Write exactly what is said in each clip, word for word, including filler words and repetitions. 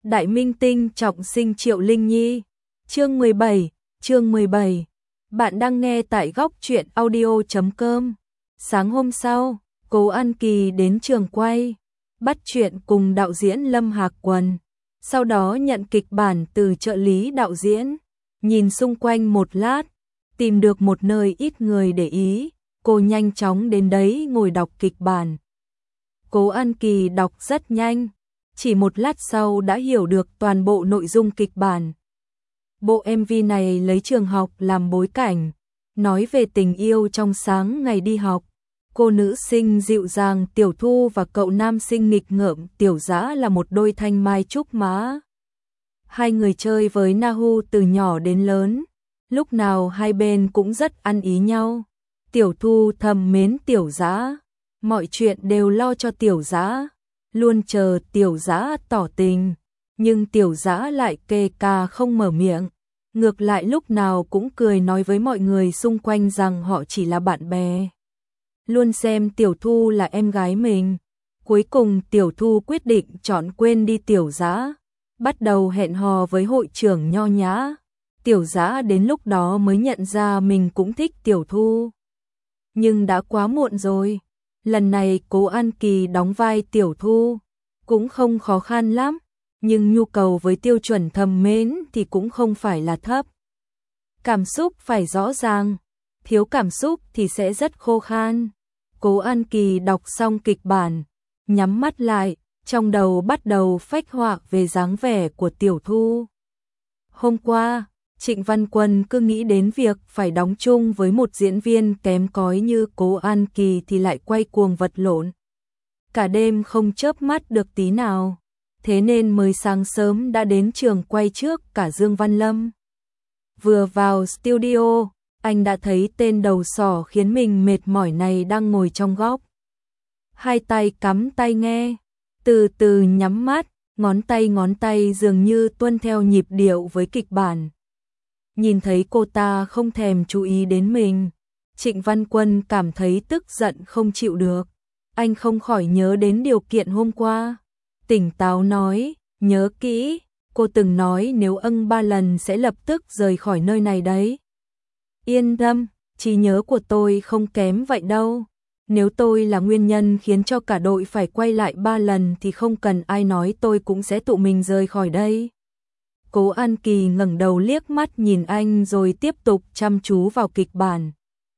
Đại minh tinh trọng sinh Triệu Linh Nhi. Chương mười bảy, chương mười bảy. Bạn đang nghe tại góc truyện audio chấm com. Sáng hôm sau, Cố An Kỳ đến trường quay, bắt chuyện cùng đạo diễn Lâm Hạc Quần. Sau đó nhận kịch bản từ trợ lý đạo diễn, nhìn xung quanh một lát, tìm được một nơi ít người để ý, cô nhanh chóng đến đấy ngồi đọc kịch bản. Cố An Kỳ đọc rất nhanh, chỉ một lát sau đã hiểu được toàn bộ nội dung kịch bản. Bộ em vê này lấy trường học làm bối cảnh, nói về tình yêu trong sáng ngày đi học. Cô nữ sinh dịu dàng Tiểu Thu và cậu nam sinh nghịch ngợm Tiểu Dã là một đôi thanh mai trúc mã. Hai người chơi với Nahu từ nhỏ đến lớn, lúc nào hai bên cũng rất ăn ý nhau. Tiểu Thu thầm mến Tiểu Dã, mọi chuyện đều lo cho Tiểu Dã, luôn chờ Tiểu Dã tỏ tình, nhưng Tiểu Dã lại kê cà không mở miệng, ngược lại lúc nào cũng cười nói với mọi người xung quanh rằng họ chỉ là bạn bè, luôn xem Tiểu Thu là em gái mình. Cuối cùng Tiểu Thu quyết định chọn quên đi Tiểu Dã, bắt đầu hẹn hò với hội trưởng nho nhã. Tiểu Dã đến lúc đó mới nhận ra mình cũng thích Tiểu Thu, nhưng đã quá muộn rồi. Lần này Cố An Kỳ đóng vai Tiểu Thu cũng không khó khăn lắm, nhưng nhu cầu với tiêu chuẩn thầm mến thì cũng không phải là thấp. Cảm xúc phải rõ ràng, thiếu cảm xúc thì sẽ rất khô khan. Cố An Kỳ đọc xong kịch bản, nhắm mắt lại, trong đầu bắt đầu phách họa về dáng vẻ của Tiểu Thu. Hôm qua, Trịnh Văn Quân cứ nghĩ đến việc phải đóng chung với một diễn viên kém cỏi như Cố An Kỳ thì lại quay cuồng vật lộn. Cả đêm không chớp mắt được tí nào, thế nên mới sáng sớm đã đến trường quay trước cả Dương Văn Lâm. Vừa vào studio, anh đã thấy tên đầu sỏ khiến mình mệt mỏi này đang ngồi trong góc. Hai tay cắm tai nghe, từ từ nhắm mắt, ngón tay ngón tay dường như tuân theo nhịp điệu với kịch bản. Nhìn thấy cô ta không thèm chú ý đến mình, Trịnh Văn Quân cảm thấy tức giận không chịu được. Anh không khỏi nhớ đến điều kiện hôm qua. Tỉnh táo nói, nhớ kỹ, cô từng nói nếu âng ba lần sẽ lập tức rời khỏi nơi này đấy. Yên tâm, trí nhớ của tôi không kém vậy đâu. Nếu tôi là nguyên nhân khiến cho cả đội phải quay lại ba lần thì không cần ai nói tôi cũng sẽ tự mình rời khỏi đây. Cố An Kỳ ngẩng đầu liếc mắt nhìn anh rồi tiếp tục chăm chú vào kịch bản.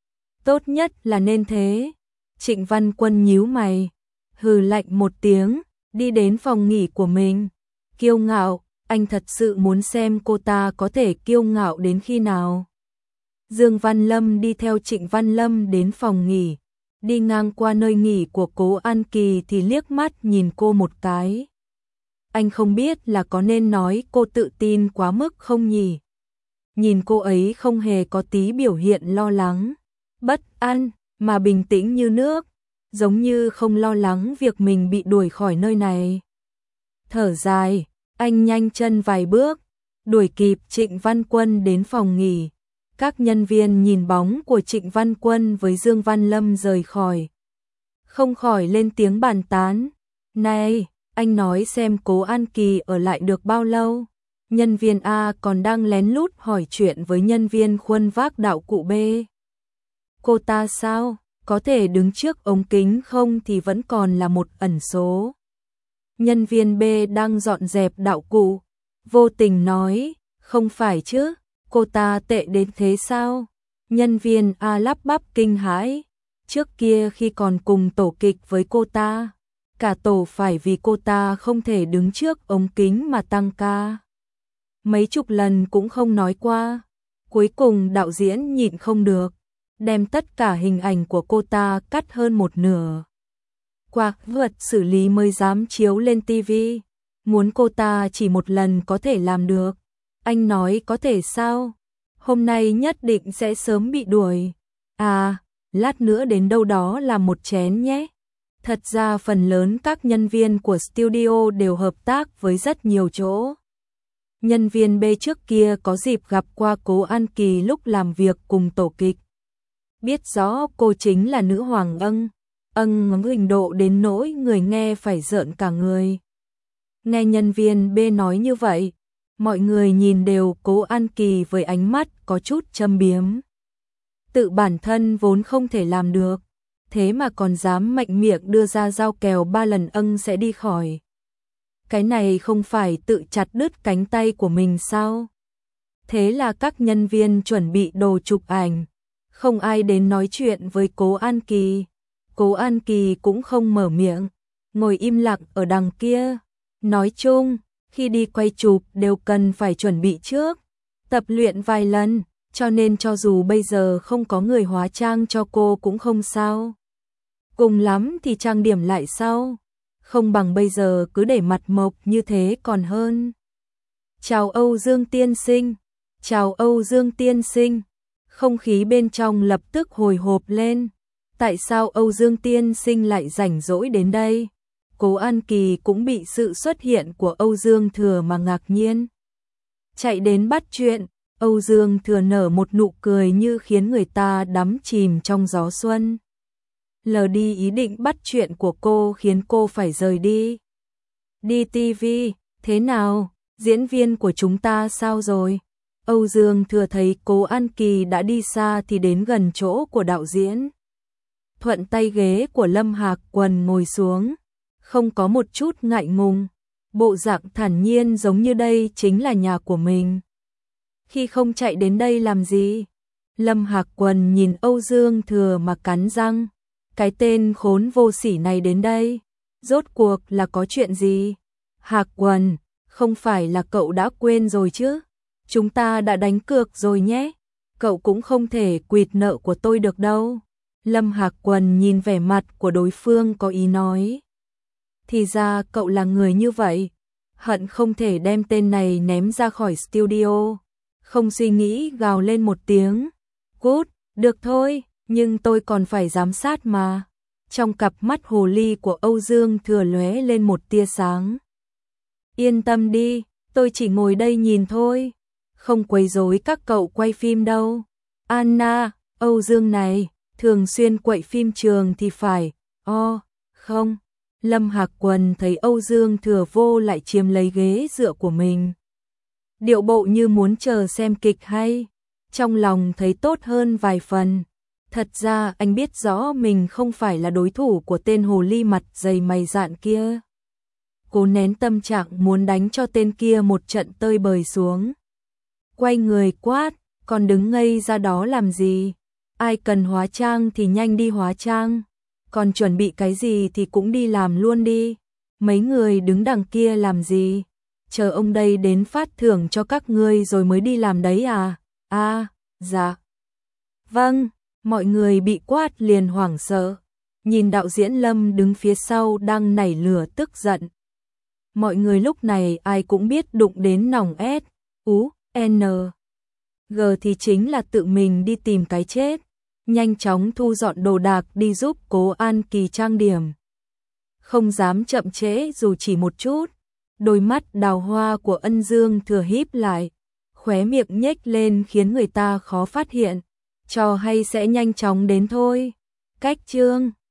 Tốt nhất là nên thế. Trịnh Văn Quân nhíu mày, hừ lạnh một tiếng, đi đến phòng nghỉ của mình. Kiêu ngạo, anh thật sự muốn xem cô ta có thể kiêu ngạo đến khi nào. Dương Văn Lâm đi theo Trịnh Văn Lâm đến phòng nghỉ, đi ngang qua nơi nghỉ của Cố An Kỳ thì liếc mắt nhìn cô một cái. Anh không biết là có nên nói cô tự tin quá mức không nhỉ? Nhìn cô ấy không hề có tí biểu hiện lo lắng, bất an, mà bình tĩnh như nước, giống như không lo lắng việc mình bị đuổi khỏi nơi này. Thở dài, anh nhanh chân vài bước, đuổi kịp Trịnh Văn Quân đến phòng nghỉ. Các nhân viên nhìn bóng của Trịnh Văn Quân với Dương Văn Lâm rời khỏi, không khỏi lên tiếng bàn tán. Này, anh nói xem Cố An Kỳ ở lại được bao lâu? Nhân viên A còn đang lén lút hỏi chuyện với nhân viên khuân vác đạo cụ B. Cô ta sao? Có thể đứng trước ống kính không thì vẫn còn là một ẩn số. Nhân viên B đang dọn dẹp đạo cụ, vô tình nói, không phải chứ, cô ta tệ đến thế sao? Nhân viên A lắp bắp kinh hãi, trước kia khi còn cùng tổ kịch với cô ta, cả tổ phải vì cô ta không thể đứng trước ống kính mà tăng ca. Mấy chục lần cũng không nói qua, cuối cùng đạo diễn nhịn không được, đem tất cả hình ảnh của cô ta cắt hơn một nửa. Qua luật xử lý mới dám chiếu lên ti vi, muốn cô ta chỉ một lần có thể làm được. Anh nói có thể sao? Hôm nay nhất định sẽ sớm bị đuổi. À, lát nữa đến đâu đó làm một chén nhé. Thật ra phần lớn các nhân viên của studio đều hợp tác với rất nhiều chỗ. Nhân viên B trước kia có dịp gặp qua Cố An Kỳ lúc làm việc cùng tổ kịch. Biết rõ cô chính là nữ hoàng âng, âng hình độ đến nỗi người nghe phải rợn cả người. Nghe nhân viên B nói như vậy, mọi người nhìn đều Cố An Kỳ với ánh mắt có chút châm biếm. Tự bản thân vốn không thể làm được, thế mà còn dám mạnh miệng đưa ra giao kèo ba lần âng sẽ đi khỏi. Cái này không phải tự chặt đứt cánh tay của mình sao? Thế là các nhân viên chuẩn bị đồ chụp ảnh, không ai đến nói chuyện với Cố An Kỳ. Cố An Kỳ cũng không mở miệng, ngồi im lặng ở đằng kia. Nói chung, khi đi quay chụp đều cần phải chuẩn bị trước, tập luyện vài lần, cho nên cho dù bây giờ không có người hóa trang cho cô cũng không sao. Cùng lắm thì trang điểm lại sau, không bằng bây giờ cứ để mặt mộc như thế còn hơn. Chào Âu Dương tiên sinh, chào Âu Dương tiên sinh. Không khí bên trong lập tức hồi hộp lên. Tại sao Âu Dương tiên sinh lại rảnh rỗi đến đây? Cố An Kỳ cũng bị sự xuất hiện của Âu Dương Thừa mà ngạc nhiên. Chạy đến bắt chuyện, Âu Dương Thừa nở một nụ cười như khiến người ta đắm chìm trong gió xuân. Lờ đi ý định bắt chuyện của cô khiến cô phải rời đi. Đi ti vi, thế nào? Diễn viên của chúng ta sao rồi? Âu Dương Thừa thấy Cố An Kỳ đã đi xa thì đến gần chỗ của đạo diễn. Thuận tay ghế của Lâm Hạc Quần ngồi xuống, không có một chút ngại ngùng, bộ dạng thản nhiên giống như đây chính là nhà của mình. Khi không chạy đến đây làm gì? Lâm Hạc Quần nhìn Âu Dương Thừa mà cắn răng, cái tên khốn vô sỉ này đến đây, rốt cuộc là có chuyện gì? Hạc Quần, không phải là cậu đã quên rồi chứ? Chúng ta đã đánh cược rồi nhé, cậu cũng không thể quỵt nợ của tôi được đâu. Lâm Hạc Quần nhìn vẻ mặt của đối phương có ý nói. Thì ra cậu là người như vậy, hận không thể đem tên này ném ra khỏi studio. Không suy nghĩ gào lên một tiếng. Cút, được thôi, nhưng tôi còn phải giám sát mà. Trong cặp mắt hồ ly của Âu Dương Thừa lóe lên một tia sáng. Yên tâm đi, tôi chỉ ngồi đây nhìn thôi, không quấy rối các cậu quay phim đâu. Anna, Âu Dương này, thường xuyên quậy phim trường thì phải. O, không. Lâm Hạc Quần thấy Âu Dương Thừa vô lại chiếm lấy ghế dựa của mình, điệu bộ như muốn chờ xem kịch hay, trong lòng thấy tốt hơn vài phần. Thật ra anh biết rõ mình không phải là đối thủ của tên hồ ly mặt dày mày dạn kia. Cố nén tâm trạng muốn đánh cho tên kia một trận tơi bời xuống. Quay người quát, còn đứng ngây ra đó làm gì? Ai cần hóa trang thì nhanh đi hóa trang, còn chuẩn bị cái gì thì cũng đi làm luôn đi. Mấy người đứng đằng kia làm gì? Chờ ông đây đến phát thưởng cho các ngươi rồi mới đi làm đấy à? À, dạ. Vâng, mọi người bị quát liền hoảng sợ, nhìn đạo diễn Lâm đứng phía sau đang nảy lửa tức giận. Mọi người lúc này ai cũng biết đụng đến nòng S, U, N, G thì chính là tự mình đi tìm cái chết. Nhanh chóng thu dọn đồ đạc đi giúp Cố An Kỳ trang điểm. Không dám chậm trễ dù chỉ một chút. Đôi mắt đào hoa của Ân Dương Thừa híp lại, khóe miệng nhếch lên khiến người ta khó phát hiện. Trò hay sẽ nhanh chóng đến thôi. Cách chương